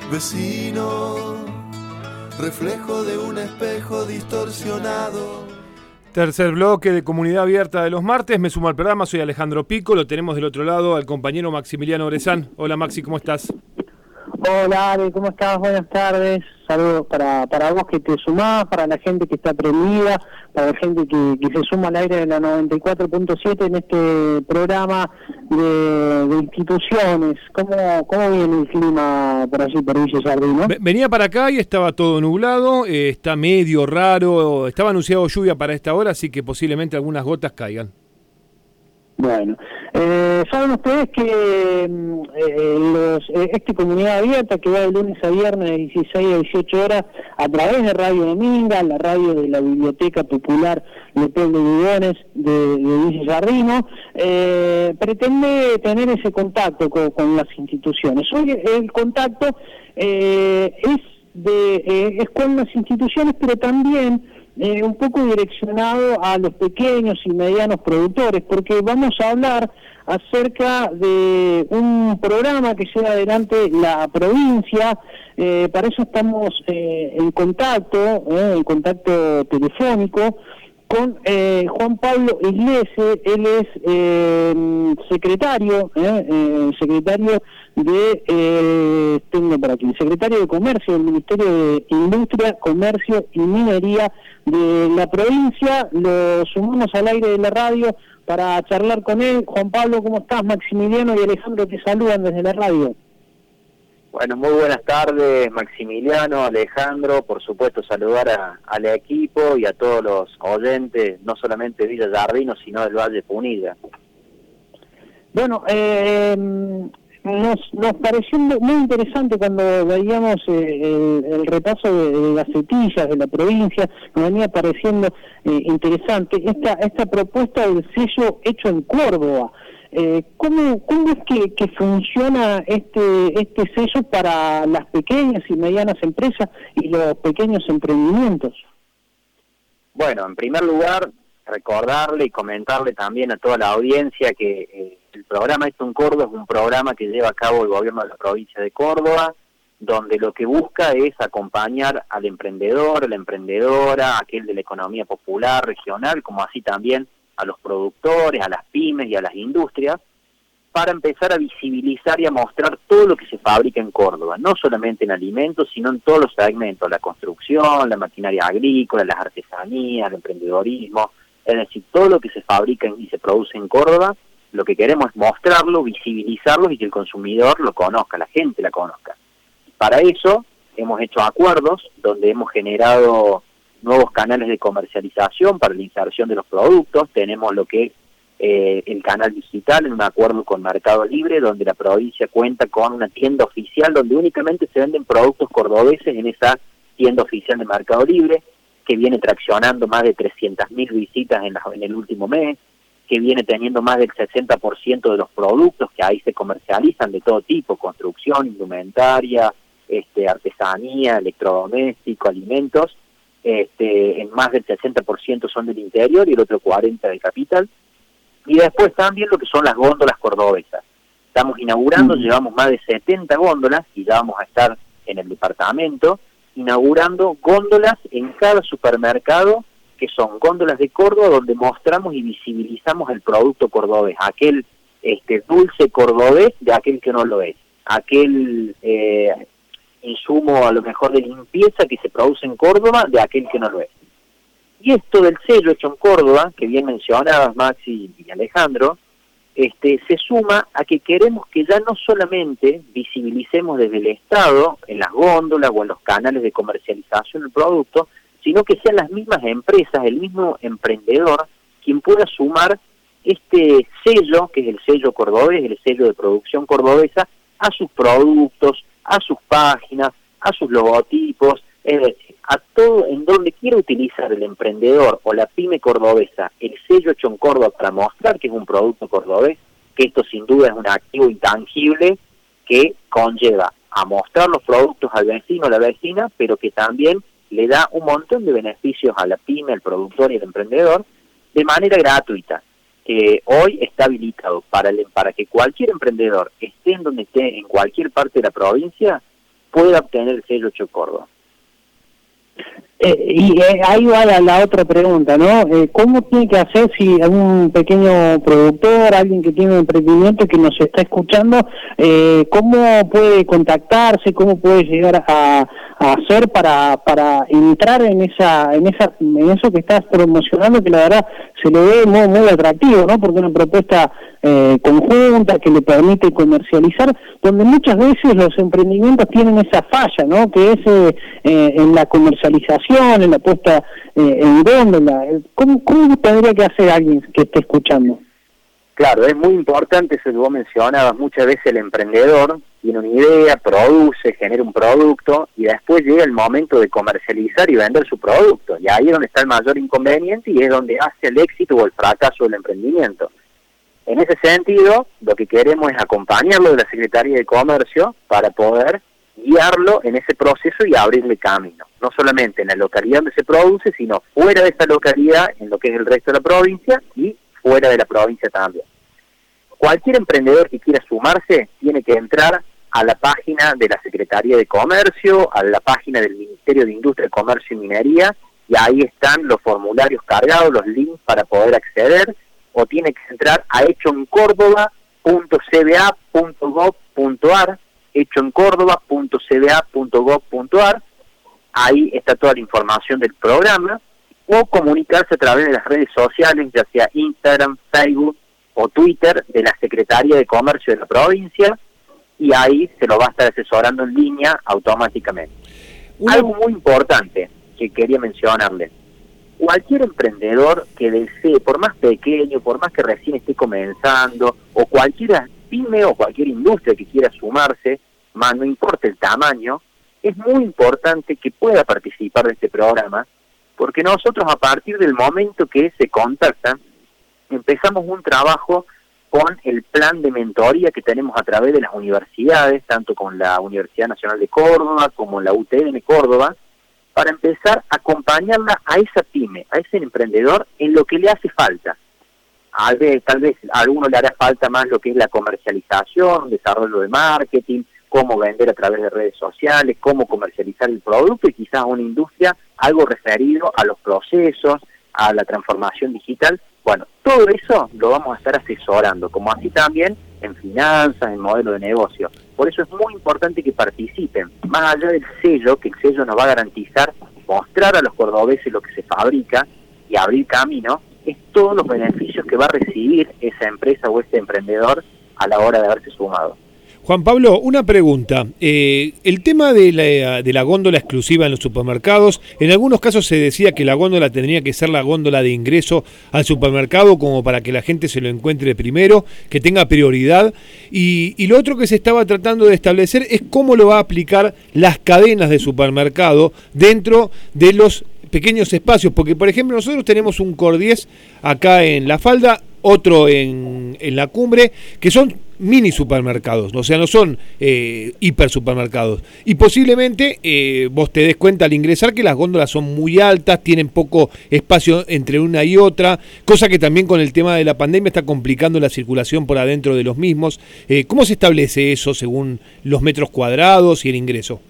Vecino, reflejo de un espejo distorsionado. Tercer bloque de Comunidad Abierta de los martes. Me sumo al programa, soy Alejandro Pico. Lo tenemos del otro lado al compañero Maximiliano Orezán. Hola Maxi, ¿cómo estás? Hola Ari, ¿cómo estás? Buenas tardes. Saludos para vos que te sumás, para la gente que está prendida, para la gente que se suma al aire de la 94.7 en este programa de instituciones. ¿Cómo viene el clima por allí, por Villa Jardín, no? Venía para acá y estaba todo nublado, está medio raro, estaba anunciado lluvia para esta hora, así que posiblemente algunas gotas caigan. Bueno, saben ustedes que esta comunidad abierta que va de lunes a viernes de 16 a 18 horas a través de Radio Dominga, la radio de la Biblioteca Popular Leopoldo Lugones de Villa Jardino, pretende tener ese contacto con las instituciones. Hoy el contacto es con las instituciones, pero también un poco direccionado a los pequeños y medianos productores, porque vamos a hablar acerca de un programa que lleva adelante la provincia. Para eso estamos en contacto telefónico con Juan Pablo Iglesias. Él es secretario de tengo por aquí, secretario de Comercio del Ministerio de Industria, Comercio y Minería de la provincia. Lo sumamos al aire de la radio para charlar con él. Juan Pablo, ¿cómo estás? Maximiliano y Alejandro te saludan desde la radio. Bueno, muy buenas tardes, Maximiliano, Alejandro. Por supuesto, saludar al equipo y a todos los oyentes, no solamente de Villa Jardino, sino del Valle Punilla. Bueno, nos pareció muy interesante cuando veíamos el repaso de gacetillas de la provincia. Nos venía pareciendo interesante esta propuesta del sello hecho en Córdoba. ¿Cómo es que funciona este sello para las pequeñas y medianas empresas y los pequeños emprendimientos? Bueno, en primer lugar, recordarle y comentarle también a toda la audiencia que el programa Hecho en Córdoba es un programa que lleva a cabo el gobierno de la provincia de Córdoba, donde lo que busca es acompañar al emprendedor, a la emprendedora, aquel de la economía popular, regional, como así también a los productores, a las pymes y a las industrias, para empezar a visibilizar y a mostrar todo lo que se fabrica en Córdoba, no solamente en alimentos, sino en todos los segmentos, la construcción, la maquinaria agrícola, las artesanías, el emprendedorismo, es decir, todo lo que se fabrica y se produce en Córdoba, lo que queremos es mostrarlo, visibilizarlo y que el consumidor lo conozca, la gente la conozca. Para eso hemos hecho acuerdos donde hemos generado nuevos canales de comercialización para la inserción de los productos. Tenemos lo que es el canal digital en un acuerdo con Mercado Libre, donde la provincia cuenta con una tienda oficial donde únicamente se venden productos cordobeses en esa tienda oficial de Mercado Libre, que viene traccionando más de 300.000 visitas en el último mes, que viene teniendo más del 60% de los productos que ahí se comercializan de todo tipo, construcción, indumentaria, artesanía, electrodoméstico, alimentos, en más del 60% son del interior y el otro 40% de capital. Y después también lo que son las góndolas cordobesas. Estamos inaugurando, llevamos más de 70 góndolas y ya vamos a estar en el departamento inaugurando góndolas en cada supermercado, que son góndolas de Córdoba, donde mostramos y visibilizamos el producto cordobés, aquel dulce cordobés de aquel que no lo es, aquel insumo a lo mejor de limpieza que se produce en Córdoba de aquel que no lo es. Y esto del sello hecho en Córdoba, que bien mencionabas Maxi y Alejandro, se suma a que queremos que ya no solamente visibilicemos desde el Estado, en las góndolas o en los canales de comercialización del producto, sino que sean las mismas empresas, el mismo emprendedor, quien pueda sumar este sello, que es el sello cordobés, el sello de producción cordobesa, a sus productos, a sus páginas, a sus logotipos, es decir, a todo en donde quiera utilizar el emprendedor o la pyme cordobesa el sello hecho en Córdoba para mostrar que es un producto cordobés, que esto sin duda es un activo intangible que conlleva a mostrar los productos al vecino o la vecina, pero que también le da un montón de beneficios a la pyme, al productor y al emprendedor de manera gratuita, que hoy está habilitado para que cualquier emprendedor, esté en donde esté, en cualquier parte de la provincia, pueda obtener el sello Hecho en Córdoba. Ahí va la otra pregunta, ¿no? ¿Cómo tiene que hacer si un pequeño productor, alguien que tiene un emprendimiento que nos está escuchando, cómo puede contactarse, cómo puede llegar a hacer para entrar en eso que estás promocionando, que la verdad se le ve muy atractivo, ¿no? Porque es una propuesta conjunta que le permite comercializar, donde muchas veces los emprendimientos tienen esa falla, ¿no? Que es en la comercialización, en la puesta en góndola. ¿Cómo tendría que hacer alguien que esté escuchando? Claro, es muy importante eso que vos mencionabas. Muchas veces el emprendedor tiene una idea, produce, genera un producto y después llega el momento de comercializar y vender su producto. Y ahí es donde está el mayor inconveniente y es donde hace el éxito o el fracaso del emprendimiento. En ese sentido, lo que queremos es acompañarlo de la Secretaría de Comercio para poder guiarlo en ese proceso y abrirle camino. No solamente en la localidad donde se produce, sino fuera de esta localidad, en lo que es el resto de la provincia y fuera de la provincia también. Cualquier emprendedor que quiera sumarse tiene que entrar a la página de la Secretaría de Comercio, a la página del Ministerio de Industria, Comercio y Minería, y ahí están los formularios cargados, los links para poder acceder, o tiene que entrar a hechoencórdoba.cba.gov.ar, hechoencórdoba.cba.gov.ar, ahí está toda la información del programa, o comunicarse a través de las redes sociales, ya sea Instagram, Facebook o Twitter de la Secretaría de Comercio de la provincia, y ahí se lo va a estar asesorando en línea automáticamente. Algo muy importante que quería mencionarle: cualquier emprendedor que desee, por más pequeño, por más que recién esté comenzando, o cualquier pyme o cualquier industria que quiera sumarse, más no importa el tamaño, es muy importante que pueda participar de este programa, porque nosotros a partir del momento que se contactan, empezamos un trabajo con el plan de mentoría que tenemos a través de las universidades, tanto con la Universidad Nacional de Córdoba como la UTN Córdoba, para empezar a acompañarla a esa pyme, a ese emprendedor, en lo que le hace falta. Tal vez a alguno le hará falta más lo que es la comercialización, desarrollo de marketing, cómo vender a través de redes sociales, cómo comercializar el producto, y quizás una industria algo referido a los procesos, a la transformación digital. Bueno, todo eso lo vamos a estar asesorando, como así también en finanzas, en modelo de negocio. Por eso es muy importante que participen, más allá del sello, que el sello nos va a garantizar mostrar a los cordobeses lo que se fabrica y abrir camino, es todos los beneficios que va a recibir esa empresa o ese emprendedor a la hora de haberse sumado. Juan Pablo, una pregunta. El tema de la góndola exclusiva en los supermercados, en algunos casos se decía que la góndola tendría que ser la góndola de ingreso al supermercado como para que la gente se lo encuentre primero, que tenga prioridad. Y lo otro que se estaba tratando de establecer es cómo lo va a aplicar las cadenas de supermercado dentro de los pequeños espacios, porque por ejemplo nosotros tenemos un Cor10 acá en La Falda, otro en La Cumbre, que son mini supermercados, o sea, no son hiper supermercados, y posiblemente vos te des cuenta al ingresar que las góndolas son muy altas, tienen poco espacio entre una y otra, cosa que también con el tema de la pandemia está complicando la circulación por adentro de los mismos. ¿Cómo se establece eso según los metros cuadrados y el ingreso?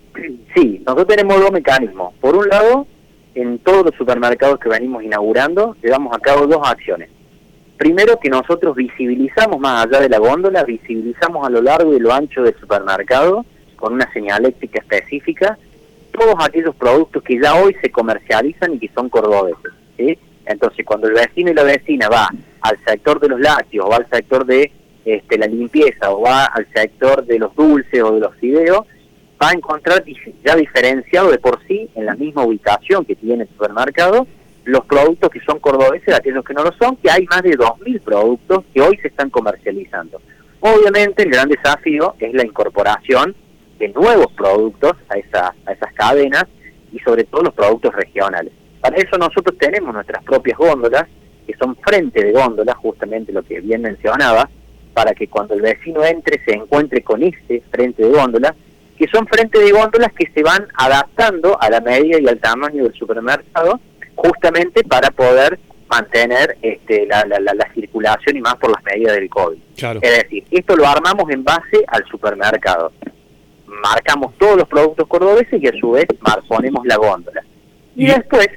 Sí, nosotros tenemos dos mecanismos. Por un lado, en todos los supermercados que venimos inaugurando, llevamos a cabo dos acciones. Primero, que nosotros visibilizamos más allá de la góndola, visibilizamos a lo largo y lo ancho del supermercado, con una señaléctica específica, todos aquellos productos que ya hoy se comercializan y que son cordobeses, ¿sí? Entonces, cuando el vecino y la vecina va al sector de los lácteos, o va al sector de la limpieza, o va al sector de los dulces o de los fideos, va a encontrar ya diferenciado de por sí, en la misma ubicación que tiene el supermercado, los productos que son cordobeses, aquellos que no lo son, que hay más de 2.000 productos que hoy se están comercializando. Obviamente el gran desafío es la incorporación de nuevos productos a esas cadenas, y sobre todo los productos regionales. Para eso nosotros tenemos nuestras propias góndolas, que son frente de góndolas, justamente lo que bien mencionaba, para que cuando el vecino entre se encuentre con ese frente de góndolas, que son frente de góndolas que se van adaptando a la medida y al tamaño del supermercado, justamente para poder mantener la circulación y más por las medidas del COVID. Claro. Es decir, esto lo armamos en base al supermercado. marcamos todos los productos cordobeses y a su vez ponemos la góndola. Y después,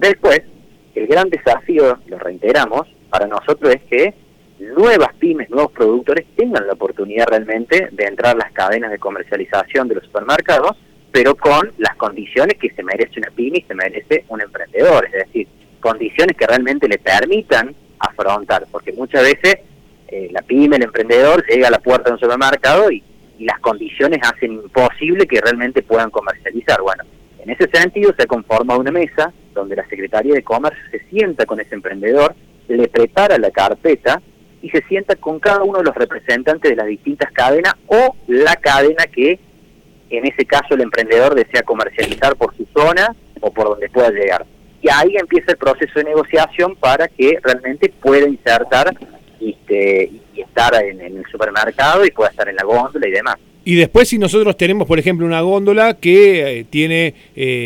el gran desafío, lo reiteramos, para nosotros es que nuevas pymes, nuevos productores tengan la oportunidad realmente de entrar a las cadenas de comercialización de los supermercados, pero con las condiciones que se merece una pyme y se merece un emprendedor, es decir, condiciones que realmente le permitan afrontar, porque muchas veces la pyme, el emprendedor, llega a la puerta de un supermercado y las condiciones hacen imposible que realmente puedan comercializar. Bueno, en ese sentido se ha conformado una mesa donde la Secretaría de Comercio se sienta con ese emprendedor, le prepara la carpeta y se sienta con cada uno de los representantes de las distintas cadenas o la cadena que en ese caso el emprendedor desea comercializar por su zona o por donde pueda llegar. Y ahí empieza el proceso de negociación para que realmente pueda insertar y estar en el supermercado y pueda estar en la góndola y demás. Y después si nosotros tenemos, por ejemplo, una góndola que tiene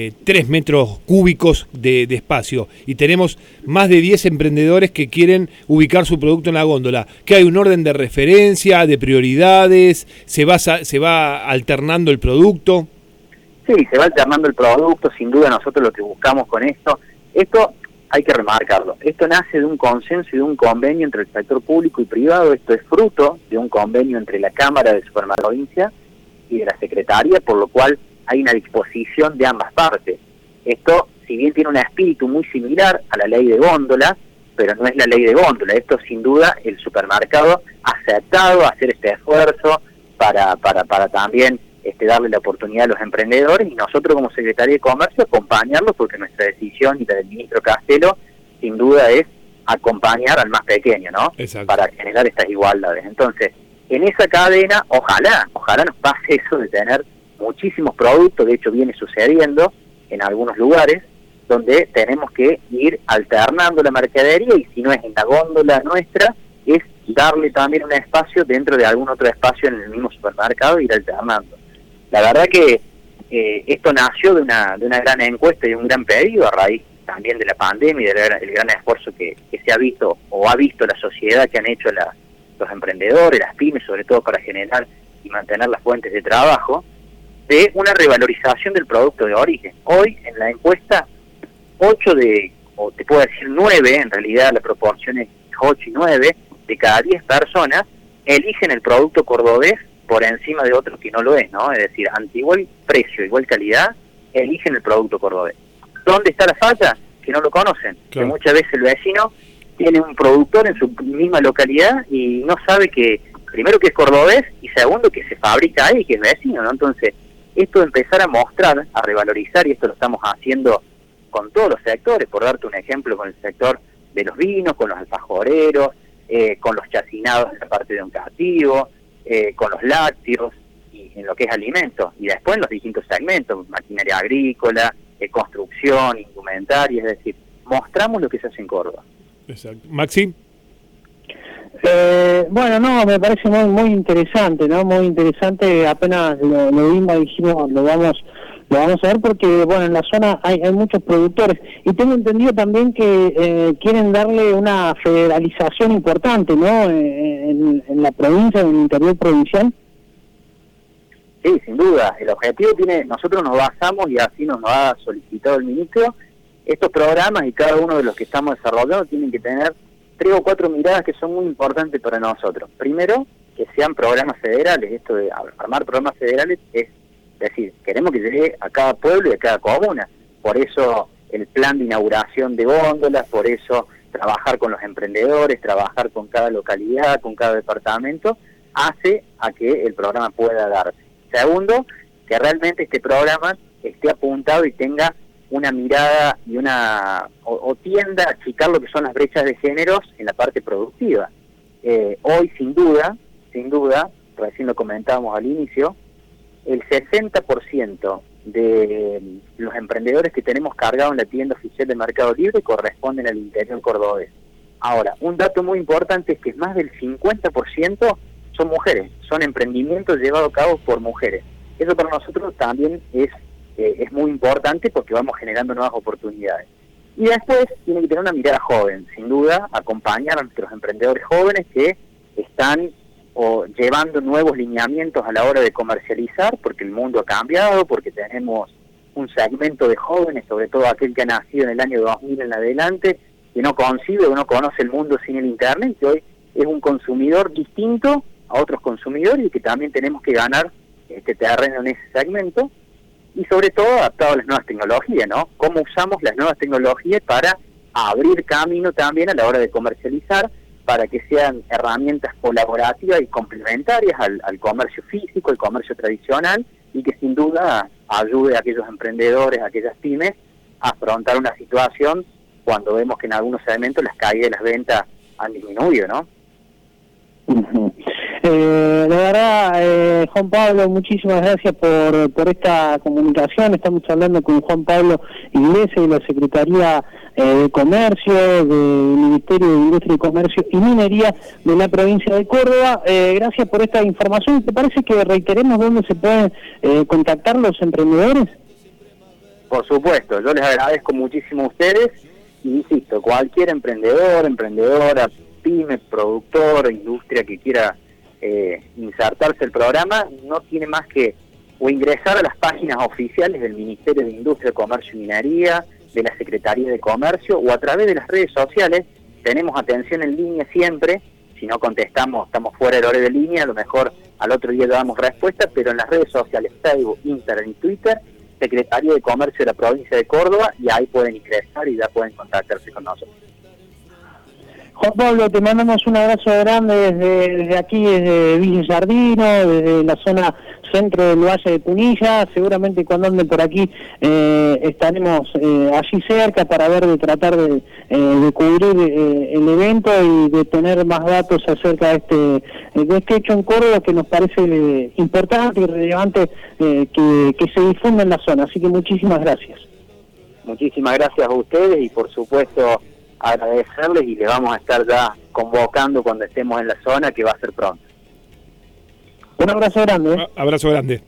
3 metros cúbicos de espacio y tenemos más de 10 emprendedores que quieren ubicar su producto en la góndola, ¿que hay un orden de referencia, de prioridades? ¿Se va alternando el producto? Sí, se va alternando el producto, sin duda nosotros lo que buscamos con esto hay que remarcarlo, esto nace de un consenso y de un convenio entre el sector público y privado, esto es fruto de un convenio entre la Cámara de Supermercados Provincia y de la Secretaría, por lo cual hay una disposición de ambas partes. Esto, si bien tiene un espíritu muy similar a la ley de góndola, pero no es la ley de góndola, esto sin duda el supermercado ha aceptado hacer este esfuerzo para también darle la oportunidad a los emprendedores y nosotros como Secretaría de Comercio acompañarlos, porque nuestra decisión y la del ministro Castelo sin duda es acompañar al más pequeño, ¿no? Exacto. Para generar estas igualdades. Entonces, en esa cadena, ojalá nos pase eso de tener muchísimos productos, de hecho viene sucediendo en algunos lugares, donde tenemos que ir alternando la mercadería y si no es en la góndola nuestra, es darle también un espacio dentro de algún otro espacio en el mismo supermercado e ir alternando. La verdad que esto nació de una gran encuesta y de un gran pedido a raíz también de la pandemia y del gran esfuerzo que se ha visto o ha visto la sociedad que han hecho los emprendedores, las pymes, sobre todo para generar y mantener las fuentes de trabajo, de una revalorización del producto de origen. Hoy en la encuesta, 9, en realidad la proporción es 8 y 9, de cada 10 personas eligen el producto cordobés por encima de otros que no lo es, ¿no? Es decir, ante igual precio, igual calidad, eligen el producto cordobés. ¿Dónde está la falla? Que no lo conocen. Claro. Que muchas veces el vecino tiene un productor en su misma localidad y no sabe que, primero que es cordobés y segundo que se fabrica ahí, que es vecino, ¿no? Entonces, esto de empezar a mostrar, a revalorizar, y esto lo estamos haciendo con todos los sectores, por darte un ejemplo, con el sector de los vinos, con los alfajoreros, con los chacinados en la parte de educativo, con los lácteos y en lo que es alimentos, y después en los distintos segmentos, maquinaria agrícola, construcción, indumentaria, es decir, mostramos lo que se hace en Córdoba. Exacto. Maxi. Bueno, no, me parece muy interesante, ¿no? Muy interesante, apenas lo vimos, dijimos, lo vamos a ver porque, bueno, en la zona hay muchos productores y tengo entendido también que quieren darle una federalización importante, ¿no? En la provincia, en el interior provincial. Sí, sin duda. El objetivo nosotros nos basamos y así nos ha solicitado el ministro, estos programas y cada uno de los que estamos desarrollando tienen que tener 3 o 4 miradas que son muy importantes para nosotros. Primero, que sean programas federales. Esto de armar programas federales es decir, queremos que llegue a cada pueblo y a cada comuna. Por eso el plan de inauguración de góndolas, por eso trabajar con los emprendedores, trabajar con cada localidad, con cada departamento, hace a que el programa pueda darse. Segundo, que realmente este programa esté apuntado y tenga una mirada y o tienda a achicar lo que son las brechas de géneros en la parte productiva. Hoy, sin duda, recién lo comentábamos al inicio, el 60% de los emprendedores que tenemos cargados en la tienda oficial de Mercado Libre corresponden al interior cordobés. Ahora, un dato muy importante es que más del 50% son mujeres, son emprendimientos llevados a cabo por mujeres. Eso para nosotros también es muy importante porque vamos generando nuevas oportunidades. Y después tiene que tener una mirada joven, sin duda, acompañar a nuestros emprendedores jóvenes que están o llevando nuevos lineamientos a la hora de comercializar, porque el mundo ha cambiado, porque tenemos un segmento de jóvenes, sobre todo aquel que ha nacido en el año 2000 en adelante, que no concibe o no conoce el mundo sin el Internet, que hoy es un consumidor distinto a otros consumidores y que también tenemos que ganar este terreno en ese segmento, y sobre todo adaptado a las nuevas tecnologías, ¿no? Cómo usamos las nuevas tecnologías para abrir camino también a la hora de comercializar, para que sean herramientas colaborativas y complementarias al comercio físico, el comercio tradicional, y que sin duda ayude a aquellos emprendedores, a aquellas pymes, a afrontar una situación cuando vemos que en algunos segmentos las caídas de las ventas han disminuido, ¿no? La verdad, Juan Pablo, muchísimas gracias por esta comunicación. Estamos hablando con Juan Pablo Iglesias de la Secretaría de Comercio, del Ministerio de Industria y Comercio y Minería de la provincia de Córdoba. Gracias por esta información. ¿Te parece que reiteremos dónde se pueden contactar los emprendedores? Por supuesto, yo les agradezco muchísimo a ustedes y insisto, cualquier emprendedor, emprendedora, pyme, productor, industria que quiera insertarse al programa, no tiene más que o ingresar a las páginas oficiales del Ministerio de Industria, Comercio y Minería, de la Secretaría de Comercio, o a través de las redes sociales. Tenemos atención en línea siempre. Si no contestamos, estamos fuera del horario de línea, a lo mejor al otro día damos respuesta, pero en las redes sociales, Facebook, Instagram y Twitter, Secretaría de Comercio de la provincia de Córdoba, y ahí pueden ingresar y ya pueden contactarse con nosotros. Juan Pablo, te mandamos un abrazo grande desde aquí, desde Villa Sardino, desde la zona centro del Valle de Punilla. Seguramente cuando anden por aquí estaremos allí cerca para ver de tratar de cubrir el evento y de tener más datos acerca de este hecho en Córdoba, que nos parece importante y relevante que se difunda en la zona. Así que muchísimas gracias. Muchísimas gracias a ustedes y por supuesto agradecerles, y le vamos a estar ya convocando cuando estemos en la zona, que va a ser pronto. Un abrazo grande. Abrazo grande.